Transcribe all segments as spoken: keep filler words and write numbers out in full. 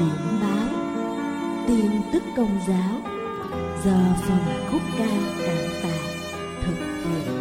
điểm báo tin tức Công giáo do phòng khúc ca Cảm Tạ thực hiện.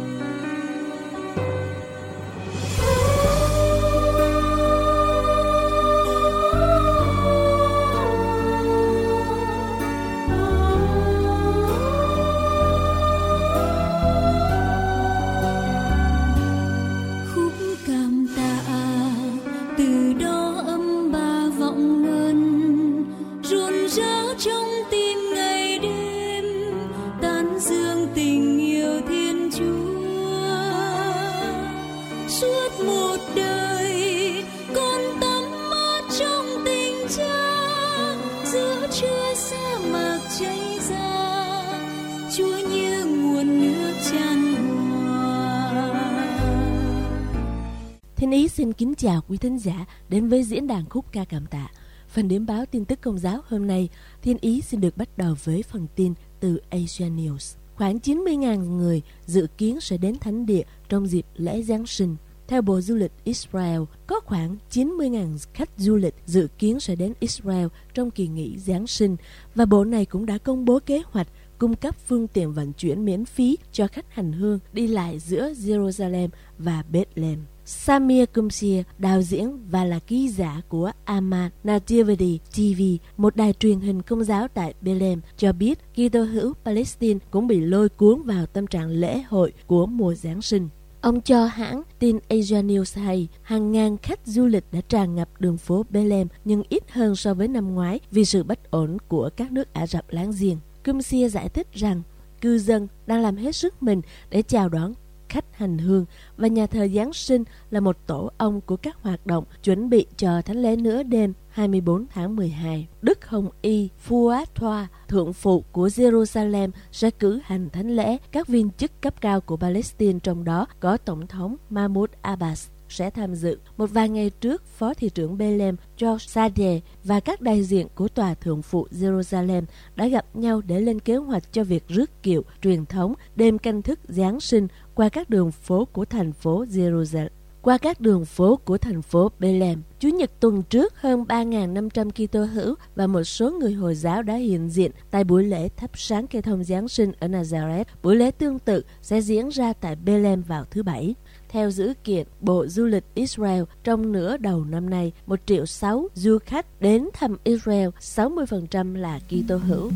Thiên Ý xin kính chào quý thính giả đến với diễn đàn khúc ca Cảm Tạ. Phần điểm báo tin tức Công giáo hôm nay, Thiên Ý xin được bắt đầu với phần tin từ Asia News. Khoảng chín mươi nghìn người dự kiến sẽ đến thánh địa trong dịp lễ Giáng sinh. Theo Bộ Du lịch Israel, có khoảng chín mươi nghìn khách du lịch dự kiến sẽ đến Israel trong kỳ nghỉ Giáng sinh, và bộ này cũng đã công bố kế hoạch cung cấp phương tiện vận chuyển miễn phí cho khách hành hương đi lại giữa Jerusalem và Bethlehem. Samir Kumsir, đạo diễn và là ký giả của Amma Nativity ti vi, một đài truyền hình Công giáo tại Bethlehem, cho biết Kitô hữu Palestine cũng bị lôi cuốn vào tâm trạng lễ hội của mùa Giáng sinh. Ông cho hãng tin Asia News hay hàng ngàn khách du lịch đã tràn ngập đường phố Bethlehem, nhưng ít hơn so với năm ngoái vì sự bất ổn của các nước Ả Rập láng giềng. Kumsir giải thích rằng cư dân đang làm hết sức mình để chào đón khách hành hương, và nhà thờ Giáng sinh là một tổ ong của các hoạt động chuẩn bị cho thánh lễ nửa đêm hai mươi tư tháng mười hai. Đức Hồng Y Fuad Thoa, thượng phụ của Jerusalem, sẽ cử hành thánh lễ. Các viên chức cấp cao của Palestine, trong đó có Tổng thống Mahmoud Abbas, sẽ tham dự. Một vài ngày trước, Phó thị trưởng Bethlehem George Sadeh và các đại diện của Tòa Thượng phụ Jerusalem đã gặp nhau để lên kế hoạch cho việc rước kiệu truyền thống đêm canh thức Giáng sinh qua các đường phố của thành phố Jerusalem. Qua các đường phố của thành phố Bethlehem. Chủ nhật tuần trước, hơn ba nghìn năm trăm Kitô hữu và một số người Hồi giáo đã hiện diện tại buổi lễ thắp sáng cây thông Giáng sinh ở Nazareth. Buổi lễ tương tự sẽ diễn ra tại Bethlehem vào thứ Bảy. Theo dữ kiện Bộ Du lịch Israel, trong nửa đầu năm nay, một triệu sáu du khách đến thăm Israel, sáu mươi phần trăm là Kitô hữu.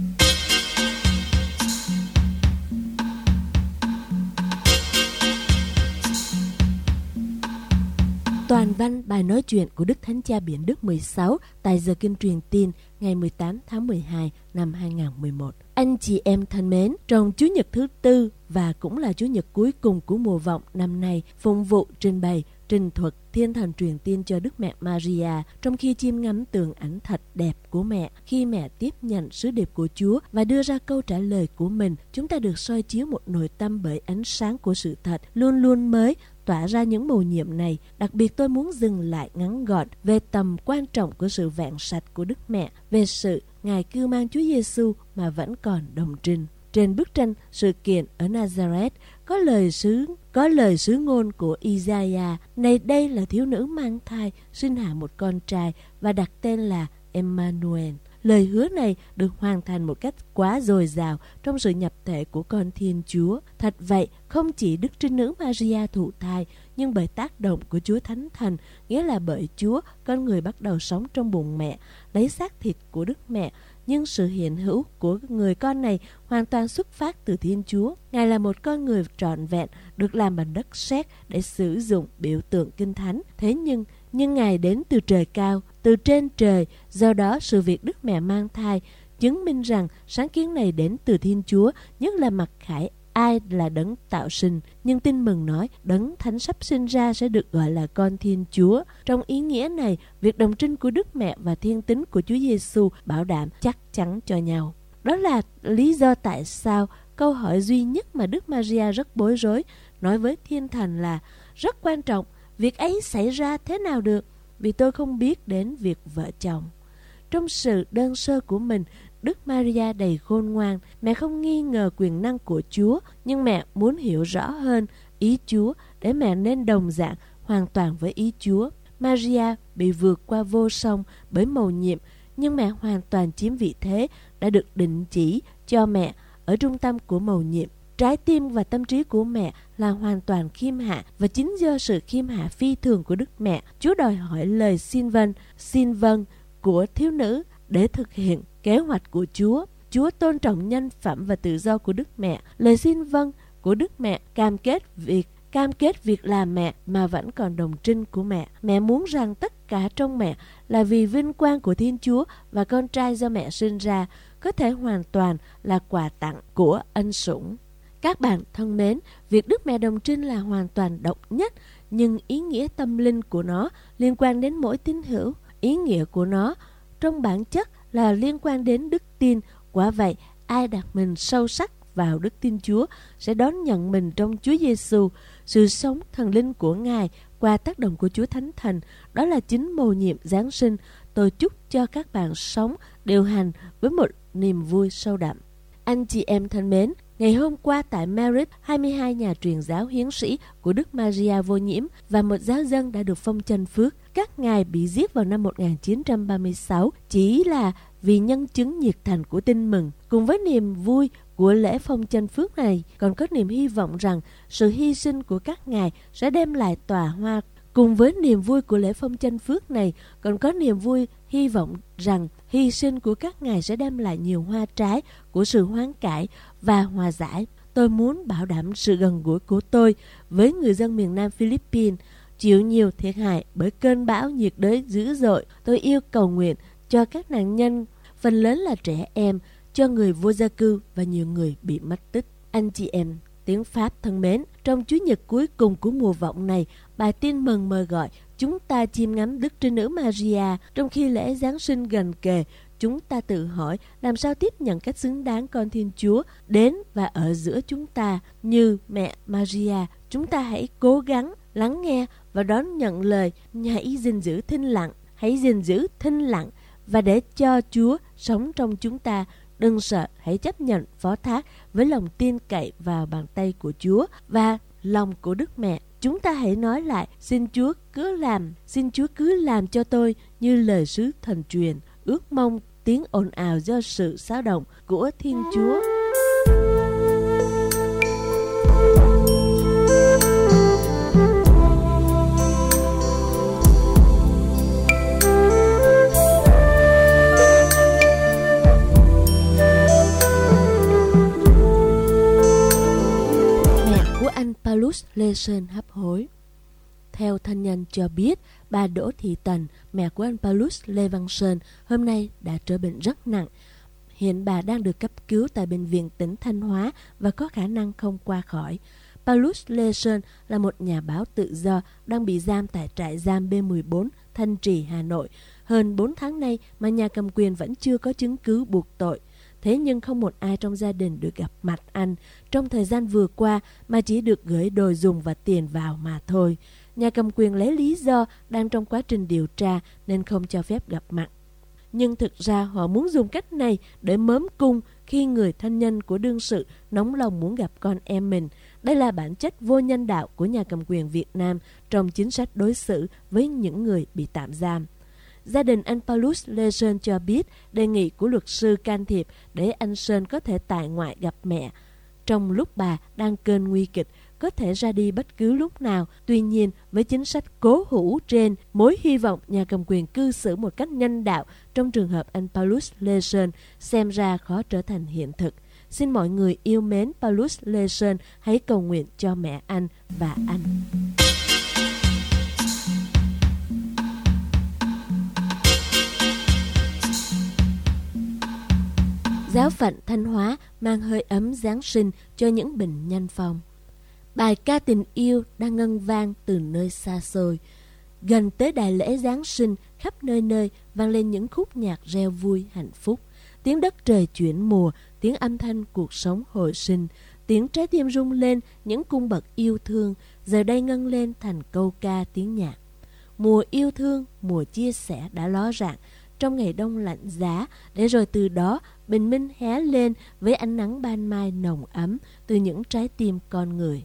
Toàn văn bài nói chuyện của Đức Thánh Cha Biển Đức mười sáu tại giờ kinh truyền tin ngày mười tám tháng mười hai năm hai nghìn không trăm mười một. Anh chị em thân mến, trong Chủ nhật thứ tư và cũng là Chủ nhật cuối cùng của mùa vọng năm nay, phụng vụ trình bày trình thuật thiên thần truyền tin cho Đức Mẹ Maria, trong khi chiêm ngắm tường ảnh thật đẹp của mẹ. Khi mẹ tiếp nhận sứ điệp của Chúa và đưa ra câu trả lời của mình, chúng ta được soi chiếu một nội tâm bởi ánh sáng của sự thật, luôn luôn mới, tỏa ra những mầu nhiệm này. Đặc biệt tôi muốn dừng lại ngắn gọn về tầm quan trọng của sự vẹn sạch của Đức Mẹ, về sự Ngài cưu mang Chúa Giêsu mà vẫn còn đồng trinh. Trên bức tranh sự kiện ở Nazareth có lời sứ có lời sứ ngôn của Isaiah: này đây là thiếu nữ mang thai, sinh hạ một con trai và đặt tên là Emmanuel. Lời hứa này được hoàn thành một cách quá dồi dào trong sự nhập thể của con Thiên Chúa. Thật vậy, không chỉ Đức Trinh Nữ Maria thụ thai, nhưng bởi tác động của Chúa Thánh Thần, nghĩa là bởi Chúa, con người bắt đầu sống trong bụng mẹ, lấy xác thịt của Đức Mẹ. Nhưng sự hiện hữu của người con này hoàn toàn xuất phát từ Thiên Chúa. Ngài là một con người trọn vẹn, được làm bằng đất sét để sử dụng biểu tượng kinh thánh. Thế nhưng, nhưng Ngài đến từ trời cao, từ trên trời. Do đó, sự việc Đức Mẹ mang thai chứng minh rằng sáng kiến này đến từ Thiên Chúa, nhất là mặc khải ai là đấng tạo sinh. Nhưng tin mừng nói, đấng thánh sắp sinh ra sẽ được gọi là con Thiên Chúa. Trong ý nghĩa này, việc đồng trinh của Đức Mẹ và thiên tính của Chúa Giêsu bảo đảm chắc chắn cho nhau. Đó là lý do tại sao câu hỏi duy nhất mà Đức Maria rất bối rối nói với Thiên Thần là: rất quan trọng, việc ấy xảy ra thế nào được, vì tôi không biết đến việc vợ chồng. Trong sự đơn sơ của mình, Đức Maria đầy khôn ngoan. Mẹ không nghi ngờ quyền năng của Chúa, nhưng mẹ muốn hiểu rõ hơn ý Chúa để mẹ nên đồng dạng hoàn toàn với ý Chúa. Maria bị vượt qua vô song bởi mầu nhiệm nhưng mẹ hoàn toàn chiếm vị thế đã được định chỉ cho mẹ ở trung tâm của mầu nhiệm. Trái tim và tâm trí của mẹ là hoàn toàn khiêm hạ, và chính do sự khiêm hạ phi thường của Đức Mẹ, Chúa đòi hỏi lời xin vâng, xin vâng của thiếu nữ để thực hiện kế hoạch của Chúa. Chúa tôn trọng nhân phẩm và tự do của Đức Mẹ. Lời xin vâng của Đức Mẹ cam kết việc cam kết việc làm mẹ mà vẫn còn đồng trinh của mẹ. Mẹ muốn rằng tất cả trong mẹ là vì vinh quang của Thiên Chúa, và con trai do mẹ sinh ra có thể hoàn toàn là quà tặng của ân sủng. Các bạn thân mến, việc Đức Mẹ đồng trinh là hoàn toàn độc nhất, nhưng ý nghĩa tâm linh của nó liên quan đến mỗi tín hữu. Ý nghĩa của nó trong bản chất là liên quan đến đức tin. Quả vậy, ai đặt mình sâu sắc vào đức tin Chúa sẽ đón nhận mình trong Chúa Giêsu. Sự sống thần linh của Ngài qua tác động của Chúa Thánh Thần, đó là chính mầu nhiệm Giáng sinh. Tôi chúc cho các bạn sống điều hành với một niềm vui sâu đậm. Anh chị em thân mến, ngày hôm qua tại Merritt, hai mươi hai nhà truyền giáo hiến sĩ của Đức Maria Vô Nhiễm và một giáo dân đã được phong chân phước. Các ngài bị giết vào năm một nghìn chín trăm ba mươi sáu chỉ là vì nhân chứng nhiệt thành của tin mừng. Cùng với niềm vui của lễ phong chân phước này, còn có niềm hy vọng rằng sự hy sinh của các ngài sẽ đem lại tòa hoa. Cùng với niềm vui của lễ phong chân phước này, còn có niềm vui hy vọng rằng hy sinh của các ngài sẽ đem lại nhiều hoa trái của sự hoán cải và hòa giải. Tôi muốn bảo đảm sự gần gũi của tôi với người dân miền Nam Philippines chịu nhiều thiệt hại bởi cơn bão nhiệt đới dữ dội. Tôi yêu cầu nguyện cho các nạn nhân, phần lớn là trẻ em, cho người vô gia cư và nhiều người bị mất tích. Anh chị em tiếng Pháp thân mến, trong Chủ nhật cuối cùng của mùa vọng này, bài tin mừng mời gọi chúng ta chiêm ngắm Đức Trinh Nữ Maria. Trong khi lễ Giáng sinh gần kề, chúng ta tự hỏi làm sao tiếp nhận cách xứng đáng con Thiên Chúa đến và ở giữa chúng ta. Như mẹ Maria, chúng ta hãy cố gắng lắng nghe và đón nhận lời. Hãy gìn giữ thinh lặng, hãy gìn giữ thinh lặng và để cho Chúa sống trong chúng ta. Đừng sợ, hãy chấp nhận phó thác với lòng tin cậy vào bàn tay của Chúa và lòng của Đức Mẹ. Chúng ta hãy nói lại, xin Chúa cứ làm, xin Chúa cứ làm cho tôi như lời sứ thần truyền, ước mong tiếng ồn ào do sự xáo động của Thiên Chúa. Anh Paulus Lê Sơn hấp hối. Theo thân nhân cho biết, bà Đỗ Thị Tần, mẹ của anh Paulus Lê Văn Sơn, hôm nay đã trở bệnh rất nặng. Hiện bà đang được cấp cứu tại bệnh viện tỉnh Thanh Hóa và có khả năng không qua khỏi. Paulus Lê Sơn là một nhà báo tự do đang bị giam tại trại giam B mười bốn Thanh Trì, Hà Nội. Hơn bốn tháng nay mà nhà cầm quyền vẫn chưa có chứng cứ buộc tội. Thế nhưng không một ai trong gia đình được gặp mặt anh trong thời gian vừa qua, mà chỉ được gửi đồ dùng và tiền vào mà thôi. Nhà cầm quyền lấy lý do đang trong quá trình điều tra nên không cho phép gặp mặt. Nhưng thực ra họ muốn dùng cách này để mớm cung khi người thân nhân của đương sự nóng lòng muốn gặp con em mình. Đây là bản chất vô nhân đạo của nhà cầm quyền Việt Nam trong chính sách đối xử với những người bị tạm giam. Gia đình anh Paulus Lê Sơn cho biết đề nghị của luật sư can thiệp để anh Sơn có thể tại ngoại gặp mẹ trong lúc bà đang cơn nguy kịch, có thể ra đi bất cứ lúc nào. Tuy nhiên, với chính sách cố hữu trên, mối hy vọng nhà cầm quyền cư xử một cách nhân đạo trong trường hợp anh Paulus Lê Sơn xem ra khó trở thành hiện thực. Xin mọi người yêu mến Paulus Lê Sơn hãy cầu nguyện cho mẹ anh và anh. Giáo phận Thanh Hóa mang hơi ấm Giáng sinh cho những bệnh nhân phong. Bài ca tình yêu đang ngân vang từ nơi xa xôi. Gần tới đại lễ Giáng sinh, khắp nơi nơi vang lên những khúc nhạc reo vui hạnh phúc. Tiếng đất trời chuyển mùa, tiếng âm thanh cuộc sống hồi sinh, tiếng trái tim rung lên, những cung bậc yêu thương giờ đây ngân lên thành câu ca tiếng nhạc. Mùa yêu thương, mùa chia sẻ đã ló rạng trong ngày đông lạnh giá, để rồi từ đó bình minh hé lên với ánh nắng ban mai nồng ấm từ những trái tim con người.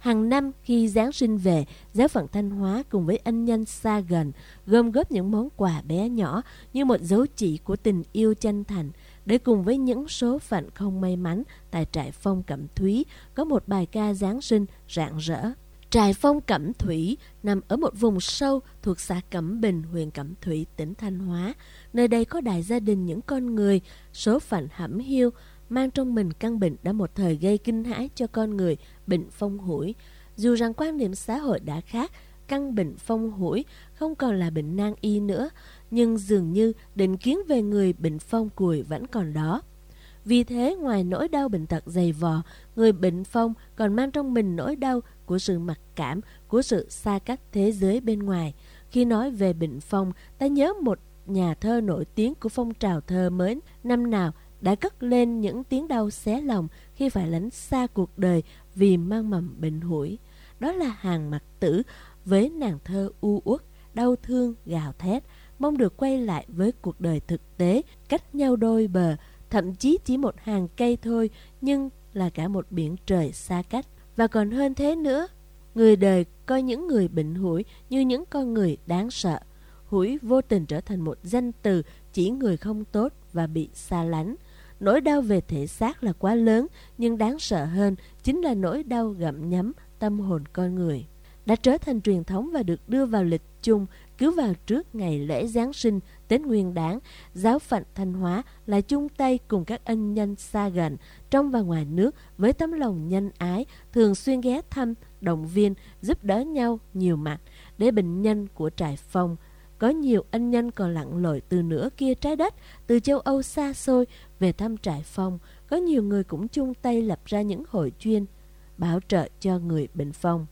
Hàng năm khi Giáng sinh về, giáo phận Thanh Hóa cùng với ân nhân xa gần gom góp những món quà bé nhỏ như một dấu chỉ của tình yêu chân thành, để cùng với những số phận không may mắn tại trại Phong Cẩm Thúy có một bài ca Giáng sinh rạng rỡ. Trại Phong Cẩm Thủy nằm ở một vùng sâu thuộc xã Cẩm Bình, huyện Cẩm Thủy, tỉnh Thanh Hóa. Nơi đây có đại gia đình những con người, số phận hẩm hiu, mang trong mình căn bệnh đã một thời gây kinh hãi cho con người, bệnh phong hủi. Dù rằng quan niệm xã hội đã khác, căn bệnh phong hủi không còn là bệnh nan y nữa, nhưng dường như định kiến về người bệnh phong cùi vẫn còn đó. Vì thế, ngoài nỗi đau bệnh tật dày vò, người bệnh phong còn mang trong mình nỗi đau của sự mặc cảm, của sự xa cách thế giới bên ngoài. Khi nói về bệnh phong, ta nhớ một nhà thơ nổi tiếng của phong trào thơ mới năm nào đã cất lên những tiếng đau xé lòng khi phải lánh xa cuộc đời vì mang mầm bệnh hủi. Đó là Hàn Mặc Tử với nàng thơ u uất, đau thương gào thét, mong được quay lại với cuộc đời thực tế, cách nhau đôi bờ, thậm chí chỉ một hàng cây thôi, nhưng là cả một biển trời xa cách. Và còn hơn thế nữa, người đời coi những người bệnh hủi như những con người đáng sợ. Hủi vô tình trở thành một danh từ chỉ người không tốt và bị xa lánh. Nỗi đau về thể xác là quá lớn, nhưng đáng sợ hơn chính là nỗi đau gặm nhấm tâm hồn con người. Đã trở thành truyền thống và được đưa vào lịch chung, cứ vào trước ngày lễ Giáng sinh, Tết Nguyên Đán, giáo phận Thanh Hóa lại chung tay cùng các ân nhân xa gần, trong và ngoài nước với tấm lòng nhân ái, thường xuyên ghé thăm, động viên, giúp đỡ nhau nhiều mặt, để bệnh nhân của trại Phong. Có nhiều ân nhân còn lặn lội từ nửa kia trái đất, từ châu Âu xa xôi về thăm trại Phong. Có nhiều người cũng chung tay lập ra những hội chuyên bảo trợ cho người bệnh phong.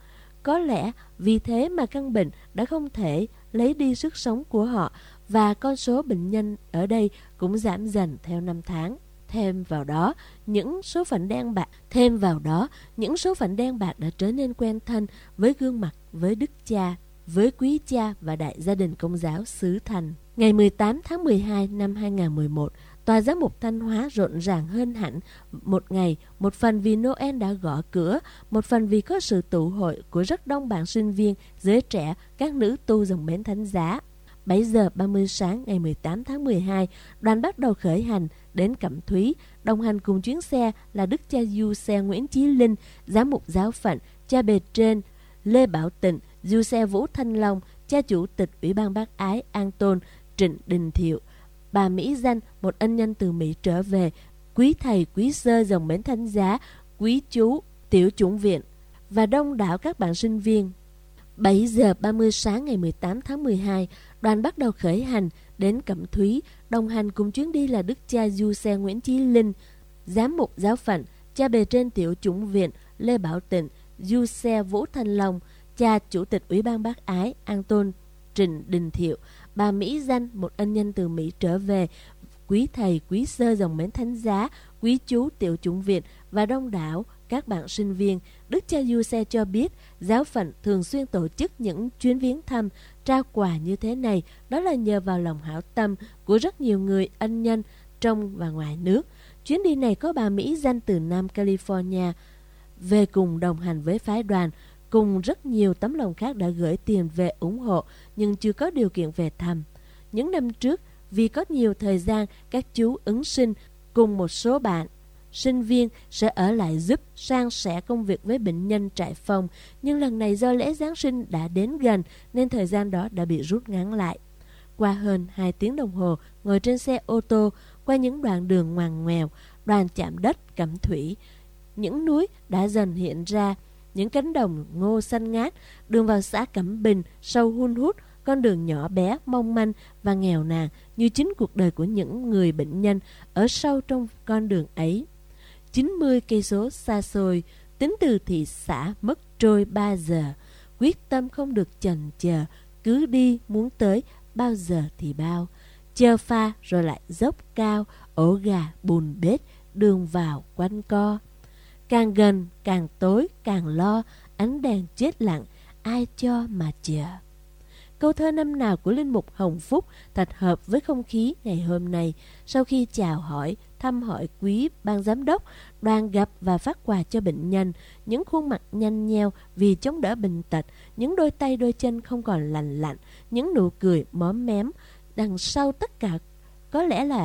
Có lẽ vì thế mà căn bệnh đã không thể lấy đi sức sống của họ, và con số bệnh nhân ở đây cũng giảm dần theo năm tháng. Thêm vào đó, những số phận đen bạc, thêm vào đó, những số phận đen bạc đã trở nên quen thân với gương mặt, với đức cha, với quý cha và đại gia đình Công giáo xứ Thành. Ngày mười tám tháng mười hai năm hai nghìn không trăm mười một, Tòa Giám mục Thanh Hóa rộn ràng hơn hẳn một ngày, một phần vì Noel đã gõ cửa, một phần vì có sự tụ hội của rất đông bạn sinh viên, giới trẻ, các nữ tu dòng bến Thánh Giá. bảy giờ ba mươi sáng ngày mười tám tháng mười hai, đoàn bắt đầu khởi hành đến Cẩm Thúy. Đồng hành cùng chuyến xe là Đức cha Du Xe Nguyễn Chí Linh, Giám mục giáo phận, cha bề trên Lê Bảo Tịnh, Du Xe Vũ Thanh Long, cha chủ tịch Ủy ban Bác Ái An Tôn Trịnh Đình Thiệu, bà Mỹ Danh, một ân nhân từ Mỹ trở về, quý thầy quý sơ dòng bến Thánh Giá, quý chú tiểu chủng viện và đông đảo các bạn sinh viên. bảy giờ ba mươi sáng ngày mười tám tháng mười hai, đoàn bắt đầu khởi hành đến Cẩm Thúy. Đồng hành cùng chuyến đi là Đức cha Du Xe Nguyễn Chí Linh, Giám mục giáo phận, cha bề trên tiểu chủng viện Lê Bảo Tịnh, Du Xe Vũ Thanh Long, cha chủ tịch Ủy ban Bác Ái An Tôn Trịnh Đình Thiệu, bà Mỹ Danh, một ân nhân từ Mỹ trở về, quý thầy quý sơ dòng bến Thánh Giá, quý chú tiểu chủng viện và đông đảo các bạn sinh viên. Đức cha Du Xe cho biết giáo phận thường xuyên tổ chức những chuyến viếng thăm, trao quà như thế này, đó là nhờ vào lòng hảo tâm của rất nhiều người ân nhân trong và ngoài nước. Chuyến đi này có bà Mỹ Danh từ Nam California về cùng đồng hành với phái đoàn, cùng rất nhiều tấm lòng khác đã gửi tiền về ủng hộ nhưng chưa có điều kiện về thăm. Những năm trước, vì có nhiều thời gian, các chú ứng sinh cùng một số bạn sinh viên sẽ ở lại giúp san sẻ công việc với bệnh nhân trại Phong, nhưng lần này do lễ Giáng sinh đã đến gần nên thời gian đó đã bị rút ngắn lại. Qua hơn hai tiếng đồng hồ ngồi trên xe ô tô qua những đoạn đường ngoằn ngoèo, đoàn chạm đất Cẩm Thủy, những núi đã dần hiện ra, những cánh đồng ngô xanh ngát, đường vào xã Cẩm Bình sâu hun hút, con đường nhỏ bé, mong manh và nghèo nàn như chính cuộc đời của những người bệnh nhân ở sâu trong con đường ấy. chín mươi cây số xa xôi, tính từ thị xã mất trôi ba giờ, quyết tâm không được chần chờ, cứ đi muốn tới bao giờ thì bao. Chờ pha rồi lại dốc cao, ổ gà, bùn bết, đường vào quanh co. Càng gần, càng tối, càng lo, ánh đèn chết lặng, ai cho mà chờ. câu thơ năm nào của Linh Mục Hồng Phúc thật hợp với không khí ngày hôm nay. Sau khi chào hỏi, thăm hỏi quý ban giám đốc, đoàn gặp và phát quà cho bệnh nhân, những khuôn mặt nhăn nheo vì chống đỡ bệnh tật, những đôi tay đôi chân không còn lành lặn, những nụ cười móm mém. Đằng sau tất cả có lẽ là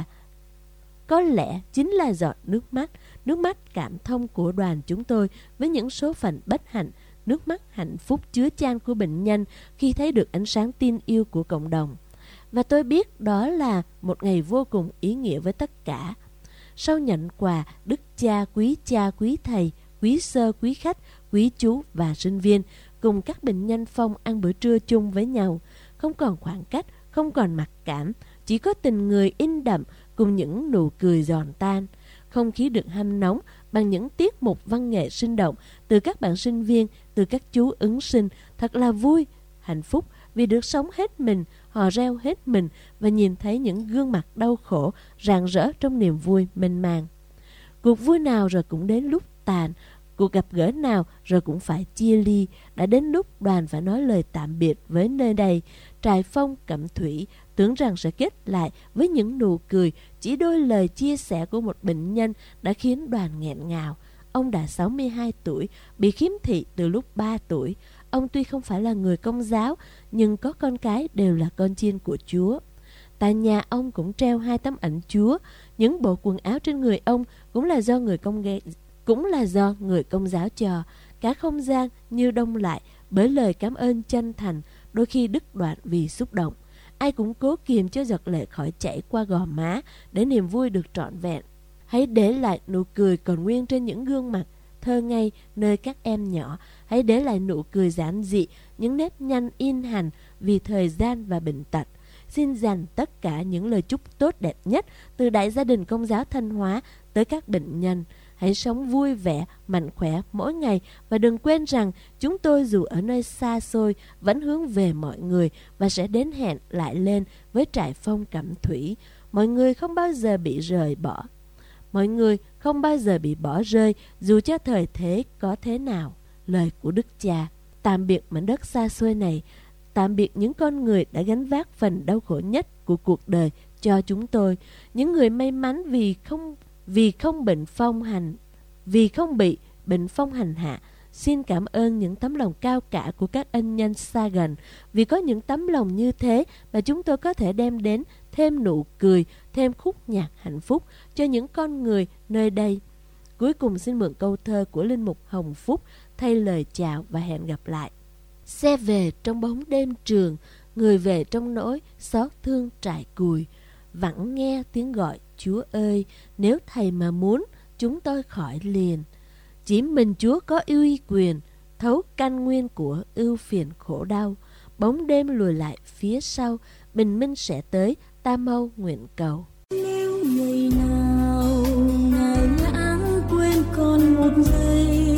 Có lẽ chính là giọt nước mắt, nước mắt cảm thông của đoàn chúng tôi với những số phận bất hạnh, nước mắt hạnh phúc chứa chan của bệnh nhân khi thấy được ánh sáng tin yêu của cộng đồng. Và tôi biết đó là một ngày vô cùng ý nghĩa với tất cả. Sau nhận quà, đức cha, quý cha, quý thầy, quý sơ, quý khách, quý chú và sinh viên cùng các bệnh nhân phong ăn bữa trưa chung với nhau. Không còn khoảng cách, không còn mặc cảm, chỉ có tình người in đậm cùng những nụ cười giòn tan. Không khí được hâm nóng bằng những tiết mục văn nghệ sinh động từ các bạn sinh viên, từ các chú ứng sinh. Thật là vui, hạnh phúc vì được sống hết mình, hò reo hết mình và nhìn thấy những gương mặt đau khổ rạng rỡ trong niềm vui mênh mang. Cuộc vui nào rồi cũng đến lúc tàn, cuộc gặp gỡ nào rồi cũng phải chia ly. Đã đến lúc đoàn phải nói lời tạm biệt với nơi đây. Trại Phong Cẩm Thủy tưởng rằng sẽ kết lại với những nụ cười. Chỉ đôi lời chia sẻ của một bệnh nhân đã khiến đoàn nghẹn ngào. Ông đã sáu mươi hai tuổi, bị khiếm thị từ lúc ba tuổi. Ông tuy không phải là người Công giáo, nhưng có con cái đều là con chiên của Chúa. Tại nhà ông cũng treo hai tấm ảnh Chúa. Những bộ quần áo trên người ông cũng là do người công nghệ, cũng là do người Công giáo cho. Cả không gian như đông lại bởi lời cảm ơn chân thành, đôi khi đứt đoạn vì xúc động. Ai cũng cố kìm cho giọt lệ khỏi chảy qua gò má để niềm vui được trọn vẹn. Hãy để lại nụ cười còn nguyên trên những gương mặt thơ ngây nơi các em nhỏ. Hãy để lại nụ cười giản dị, những nếp nhăn in hằn vì thời gian và bệnh tật. Xin dành tất cả những lời chúc tốt đẹp nhất từ Đại gia đình Công giáo Thanh Hóa tới các bệnh nhân. Hãy sống vui vẻ, mạnh khỏe mỗi ngày và đừng quên rằng chúng tôi dù ở nơi xa xôi vẫn hướng về mọi người và sẽ đến hẹn lại lên với Trại Phong Cẩm Thủy. Mọi người không bao giờ bị rời bỏ. Mọi người không bao giờ bị bỏ rơi dù cho thời thế có thế nào. Lời của Đức Cha. Tạm biệt mảnh đất xa xôi này. Tạm biệt những con người đã gánh vác phần đau khổ nhất của cuộc đời cho chúng tôi. Những người may mắn vì không vì không bệnh phong hành, vì không bị bệnh phong hành hạ. Xin cảm ơn những tấm lòng cao cả của các ân nhân xa gần. Vì có những tấm lòng như thế mà chúng tôi có thể đem đến thêm nụ cười, thêm khúc nhạc hạnh phúc cho những con người nơi đây. Cuối cùng xin mượn câu thơ của Linh Mục Hồng Phúc thay lời chào và hẹn gặp lại. Xe về trong bóng đêm trường, người về trong nỗi xót thương trải cùi. Vẳng nghe tiếng gọi Chúa ơi, nếu Thầy mà muốn, chúng tôi khỏi liền. Chỉ mình Chúa có uy quyền, thấu căn nguyên của ưu phiền khổ đau. Bóng đêm lùi lại phía sau, bình minh sẽ tới, ta mau nguyện cầu. Nếu ngày nào Ngài lãng quên con một giây,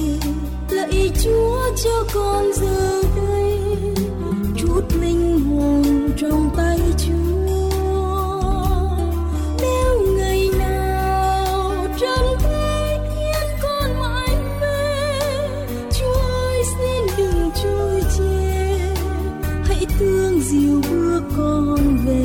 lạy Chúa cho con giờ đây chút linh hồn trong tay Chúa. Nếu ngày nào trần thế khiến con mãi mê, Chúa ơi xin đừng trôi chê, hãy thương dìu bước con về.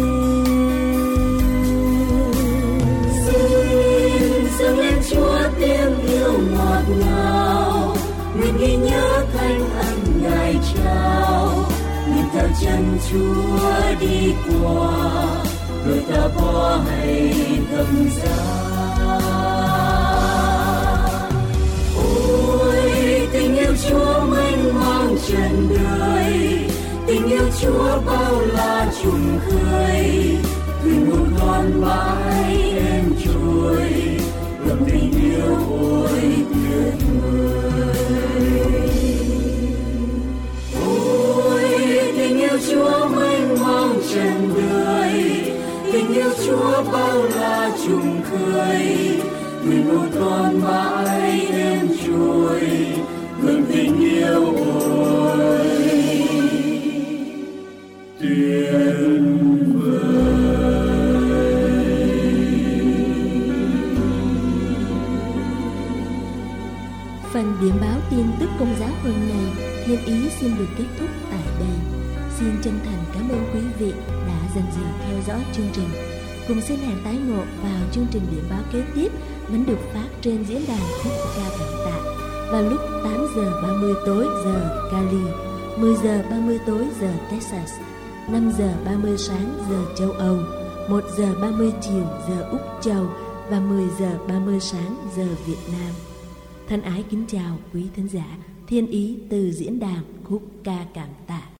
Xin dâng lên Chúa tiếng yêu ngọt ngào, nguyện ghi nhớ thanh ân Ngài trao. Nhìn theo chân Chúa đi qua, đôi ta bỏ hay thầm giá. Ôi tình yêu Chúa mênh mang trần đời, tình yêu Chúa bao la trùng khơi. Thuyền buồn con mãi êm trôi, ngập tình yêu ôi tuyệt vời. Ôi tình yêu Chúa mênh mang trần đời, tình yêu Chúa bao la trùng khơi. Thuyền buồn con mãi êm trôi, ngập tình yêu ôi tuyệt vời. Phần điểm báo tin tức Công giáo hôm nay, Thiên Ý xin được kết thúc tại đây. Xin xin chân thành cảm ơn quý vị đã dành giờ theo dõi chương trình. Cùng xin hẹn tái ngộ vào chương trình điểm báo kế tiếp vẫn được phát trên diễn đàn khúc ca cảm tạ vào lúc tám giờ ba mươi tối giờ Cali, mười giờ ba mươi tối giờ Texas, năm giờ ba mươi sáng giờ châu Âu, một giờ ba mươi chiều giờ Úc Châu và mười giờ ba mươi sáng giờ Việt Nam. Thân ái kính chào quý thính giả, thiên ý từ diễn đàn khúc ca cảm tạ.